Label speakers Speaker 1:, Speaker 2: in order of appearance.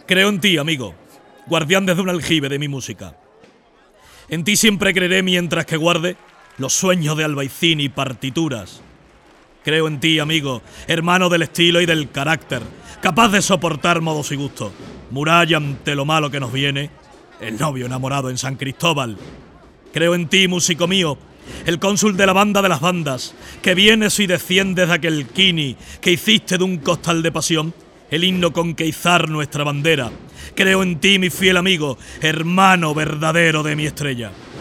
Speaker 1: Creo en ti, amigo, guardián desde un aljibe de mi música. En ti siempre creeré mientras que guarde los sueños de Albaicín y partituras. Creo en ti, amigo, hermano del estilo y del carácter, capaz de soportar modos y gustos. Muralla ante lo malo que nos viene, el novio enamorado en San Cristóbal. Creo en ti, músico mío, el cónsul de la banda de las bandas, que vienes y desciendes de aquel quini que hiciste de un costal de pasión el himno con que izar nuestra bandera. Creo en ti, mi fiel amigo, hermano verdadero de mi estrella.